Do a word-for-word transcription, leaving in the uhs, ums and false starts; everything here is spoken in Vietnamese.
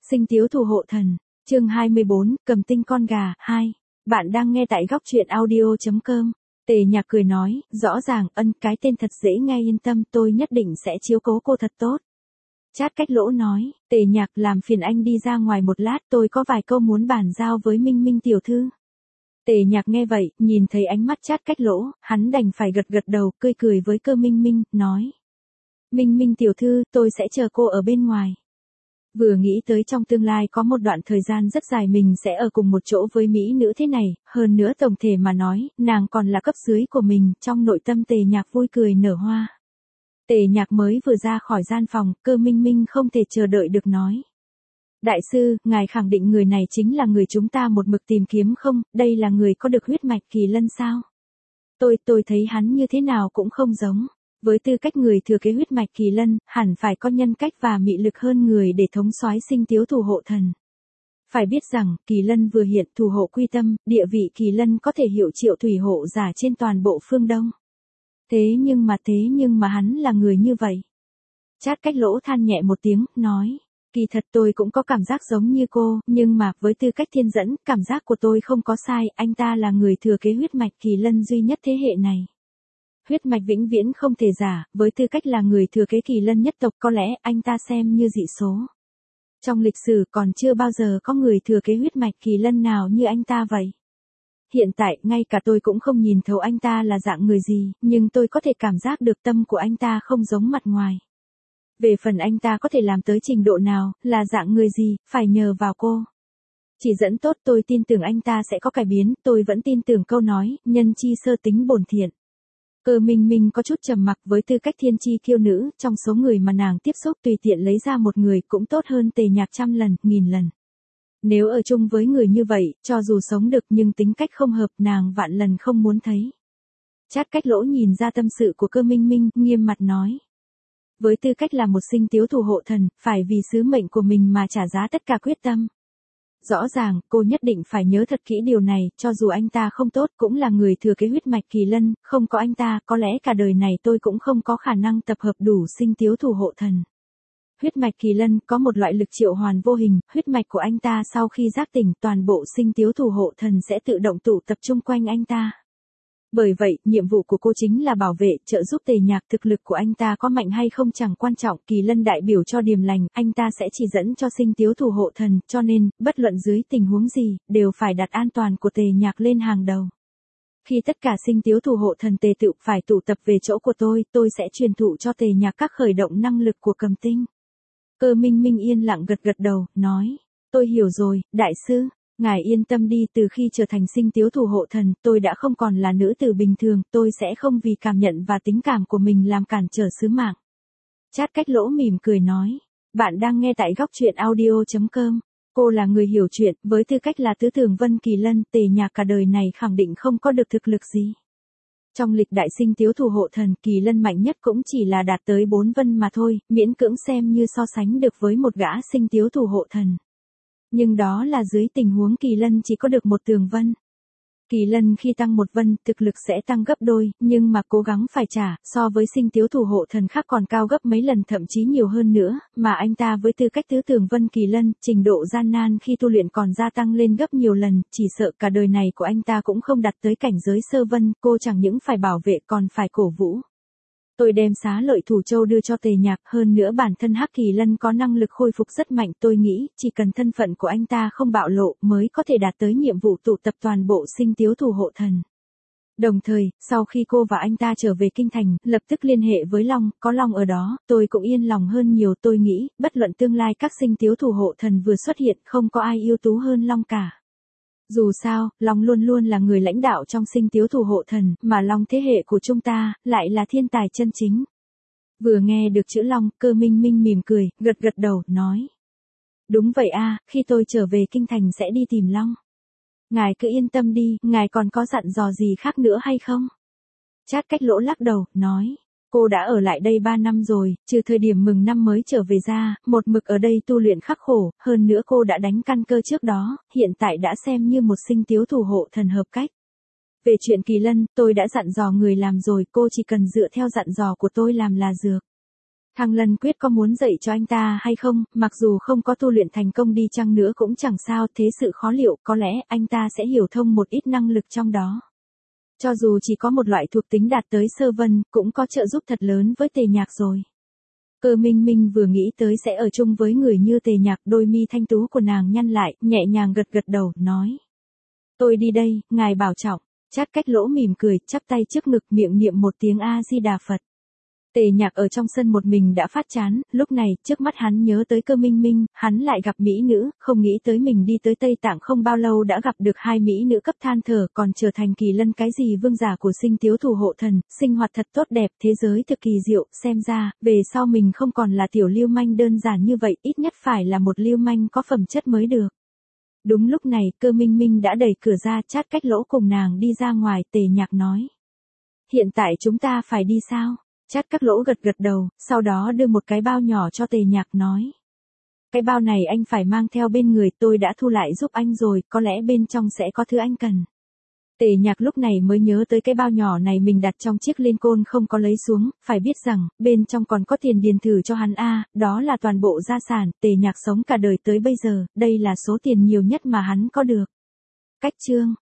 Sinh tiếu thủ hộ thần, chương hai mươi bốn, cầm tinh con gà, hai. Bạn đang nghe tại góc truyện audio chấm com. Tề Nhạc cười nói, rõ ràng, ân, cái tên thật dễ nghe, yên tâm, tôi nhất định sẽ chiếu cố cô thật tốt. Chát Cách Lỗ nói, Tề Nhạc, làm phiền anh đi ra ngoài một lát, tôi có vài câu muốn bàn giao với Minh Minh tiểu thư. Tề Nhạc nghe vậy, nhìn thấy ánh mắt Chát Cách Lỗ, hắn đành phải gật gật đầu, cười cười với Cơ Minh Minh, nói. Minh Minh tiểu thư, tôi sẽ chờ cô ở bên ngoài. Vừa nghĩ tới trong tương lai có một đoạn thời gian rất dài mình sẽ ở cùng một chỗ với mỹ nữ thế này, hơn nữa tổng thể mà nói, nàng còn là cấp dưới của mình, trong nội tâm Tề Nhạc vui cười nở hoa. Tề Nhạc mới vừa ra khỏi gian phòng, Cơ Minh Minh không thể chờ đợi được nói. Đại sư, ngài khẳng định người này chính là người chúng ta một mực tìm kiếm không, đây là người có được huyết mạch kỳ lân sao? Tôi, tôi thấy hắn như thế nào cũng không giống. Với tư cách người thừa kế huyết mạch kỳ lân, hẳn phải có nhân cách và mị lực hơn người để thống soái sinh tiếu thủ hộ thần. Phải biết rằng, kỳ lân vừa hiện thủ hộ quy tâm, địa vị kỳ lân có thể hiệu triệu thủy hộ giả trên toàn bộ phương Đông. Thế nhưng mà thế nhưng mà hắn là người như vậy. Chát Cách Lỗ than nhẹ một tiếng, nói, kỳ thật tôi cũng có cảm giác giống như cô, nhưng mà với tư cách thiên dẫn, cảm giác của tôi không có sai, anh ta là người thừa kế huyết mạch kỳ lân duy nhất thế hệ này. Huyết mạch vĩnh viễn không thể giả, với tư cách là người thừa kế kỳ lân nhất tộc có lẽ anh ta xem như dị số. Trong lịch sử còn chưa bao giờ có người thừa kế huyết mạch kỳ lân nào như anh ta vậy. Hiện tại, ngay cả tôi cũng không nhìn thấu anh ta là dạng người gì, nhưng tôi có thể cảm giác được tâm của anh ta không giống mặt ngoài. Về phần anh ta có thể làm tới trình độ nào, là dạng người gì, phải nhờ vào cô. Chỉ dẫn tốt, tôi tin tưởng anh ta sẽ có cải biến, tôi vẫn tin tưởng câu nói, nhân chi sơ tính bổn thiện. Cơ Minh Minh có chút trầm mặc, với tư cách thiên chi kiêu nữ, trong số người mà nàng tiếp xúc tùy tiện lấy ra một người cũng tốt hơn Tề Nhạc trăm lần, nghìn lần. Nếu ở chung với người như vậy, cho dù sống được nhưng tính cách không hợp, nàng vạn lần không muốn thấy. Chát Cách Lỗ nhìn ra tâm sự của Cơ Minh Minh, nghiêm mặt nói. Với tư cách là một sinh tiếu thủ hộ thần, phải vì sứ mệnh của mình mà trả giá tất cả quyết tâm. Rõ ràng, cô nhất định phải nhớ thật kỹ điều này, cho dù anh ta không tốt cũng là người thừa kế huyết mạch kỳ lân, không có anh ta, có lẽ cả đời này tôi cũng không có khả năng tập hợp đủ sinh tiếu thủ hộ thần. Huyết mạch kỳ lân có một loại lực triệu hoàn vô hình, huyết mạch của anh ta sau khi giác tỉnh toàn bộ sinh tiếu thủ hộ thần sẽ tự động tụ tập trung quanh anh ta. Bởi vậy, nhiệm vụ của cô chính là bảo vệ, trợ giúp Tề Nhạc, thực lực của anh ta có mạnh hay không chẳng quan trọng, kỳ lân đại biểu cho điềm lành, anh ta sẽ chỉ dẫn cho sinh tiếu thủ hộ thần, cho nên, bất luận dưới tình huống gì, đều phải đặt an toàn của Tề Nhạc lên hàng đầu. Khi tất cả sinh tiếu thủ hộ thần tề tựu phải tụ tập về chỗ của tôi, tôi sẽ truyền thụ cho Tề Nhạc các khởi động năng lực của cầm tinh. Cơ Minh Minh yên lặng gật gật đầu, nói, tôi hiểu rồi, đại sư. Ngài yên tâm đi, từ khi trở thành sinh tiếu thủ hộ thần, tôi đã không còn là nữ tử bình thường, tôi sẽ không vì cảm nhận và tính cảm của mình làm cản trở sứ mạng. Chát Cách Lỗ mỉm cười nói, bạn đang nghe tại góc truyện audio chấm com. Cô là người hiểu chuyện, với tư cách là tứ tưởng vân kỳ lân, Tề Nhạc cả đời này khẳng định không có được thực lực gì. Trong lịch đại sinh tiếu thủ hộ thần, kỳ lân mạnh nhất cũng chỉ là đạt tới bốn vân mà thôi, miễn cưỡng xem như so sánh được với một gã sinh tiếu thủ hộ thần. Nhưng đó là dưới tình huống kỳ lân chỉ có được một tường vân. Kỳ lân khi tăng một vân, thực lực sẽ tăng gấp đôi, nhưng mà cố gắng phải trả, so với sinh tiếu thủ hộ thần khác còn cao gấp mấy lần, thậm chí nhiều hơn nữa, mà anh ta với tư cách tứ tường vân kỳ lân, trình độ gian nan khi tu luyện còn gia tăng lên gấp nhiều lần, chỉ sợ cả đời này của anh ta cũng không đạt tới cảnh giới sơ vân, cô chẳng những phải bảo vệ còn phải cổ vũ. Tôi đem xá lợi thủ châu đưa cho Tề Nhạc, hơn nữa bản thân Hắc Kỳ Lân có năng lực khôi phục rất mạnh, tôi nghĩ, chỉ cần thân phận của anh ta không bạo lộ, mới có thể đạt tới nhiệm vụ tụ tập toàn bộ sinh tiếu thủ hộ thần. Đồng thời, sau khi cô và anh ta trở về kinh thành, lập tức liên hệ với Long, có Long ở đó, tôi cũng yên lòng hơn nhiều, tôi nghĩ, bất luận tương lai các sinh tiếu thủ hộ thần vừa xuất hiện, không có ai ưu tú hơn Long cả. Dù sao, Long luôn luôn là người lãnh đạo trong sinh tiếu thủ hộ thần, mà Long thế hệ của chúng ta, lại là thiên tài chân chính. Vừa nghe được chữ Long, Cơ Minh Minh mỉm cười, gật gật đầu, nói. Đúng vậy a, khi tôi trở về kinh thành sẽ đi tìm Long. Ngài cứ yên tâm đi, ngài còn có dặn dò gì khác nữa hay không? Chát Cách Lỗ lắc đầu, nói. Cô đã ở lại đây ba năm rồi, trừ thời điểm mừng năm mới trở về ra, một mực ở đây tu luyện khắc khổ, hơn nữa cô đã đánh căn cơ trước đó, hiện tại đã xem như một sinh tiếu thủ hộ thần hợp cách. Về chuyện kỳ lân, tôi đã dặn dò người làm rồi, cô chỉ cần dựa theo dặn dò của tôi làm là dược. Thăng Lân Quyết có muốn dạy cho anh ta hay không, mặc dù không có tu luyện thành công đi chăng nữa cũng chẳng sao, thế sự khó liệu, có lẽ anh ta sẽ hiểu thông một ít năng lực trong đó. Cho dù chỉ có một loại thuộc tính đạt tới sơ vân, cũng có trợ giúp thật lớn với Tề Nhạc rồi. Cơ Minh Minh vừa nghĩ tới sẽ ở chung với người như Tề Nhạc, đôi mi thanh tú của nàng nhăn lại, nhẹ nhàng gật gật đầu, nói. Tôi đi đây, ngài bảo trọng. Chát Cách Lỗ mỉm cười, chắp tay trước ngực, miệng niệm một tiếng A-di-đà Phật. Tề Nhạc ở trong sân một mình đã phát chán, lúc này, trước mắt hắn nhớ tới Cơ Minh Minh, hắn lại gặp mỹ nữ, không nghĩ tới mình đi tới Tây Tạng không bao lâu đã gặp được hai mỹ nữ cấp than thở, còn trở thành kỳ lân cái gì vương giả của Sinh Tiếu thủ hộ thần, sinh hoạt thật tốt đẹp, thế giới thực kỳ diệu, xem ra, về sau mình không còn là tiểu lưu manh đơn giản như vậy, ít nhất phải là một lưu manh có phẩm chất mới được. Đúng lúc này, Cơ Minh Minh đã đẩy cửa ra, Chát Cách Lỗ cùng nàng đi ra ngoài, Tề Nhạc nói. Hiện tại chúng ta phải đi sao? Chát Các Lỗ gật gật đầu, sau đó đưa một cái bao nhỏ cho Tề Nhạc nói. Cái bao này anh phải mang theo bên người, tôi đã thu lại giúp anh rồi, có lẽ bên trong sẽ có thứ anh cần. Tề Nhạc lúc này mới nhớ tới cái bao nhỏ này mình đặt trong chiếc liên côn không có lấy xuống, phải biết rằng, bên trong còn có tiền điền thử cho hắn a, đó là toàn bộ gia sản, Tề Nhạc sống cả đời tới bây giờ, đây là số tiền nhiều nhất mà hắn có được. Cách chương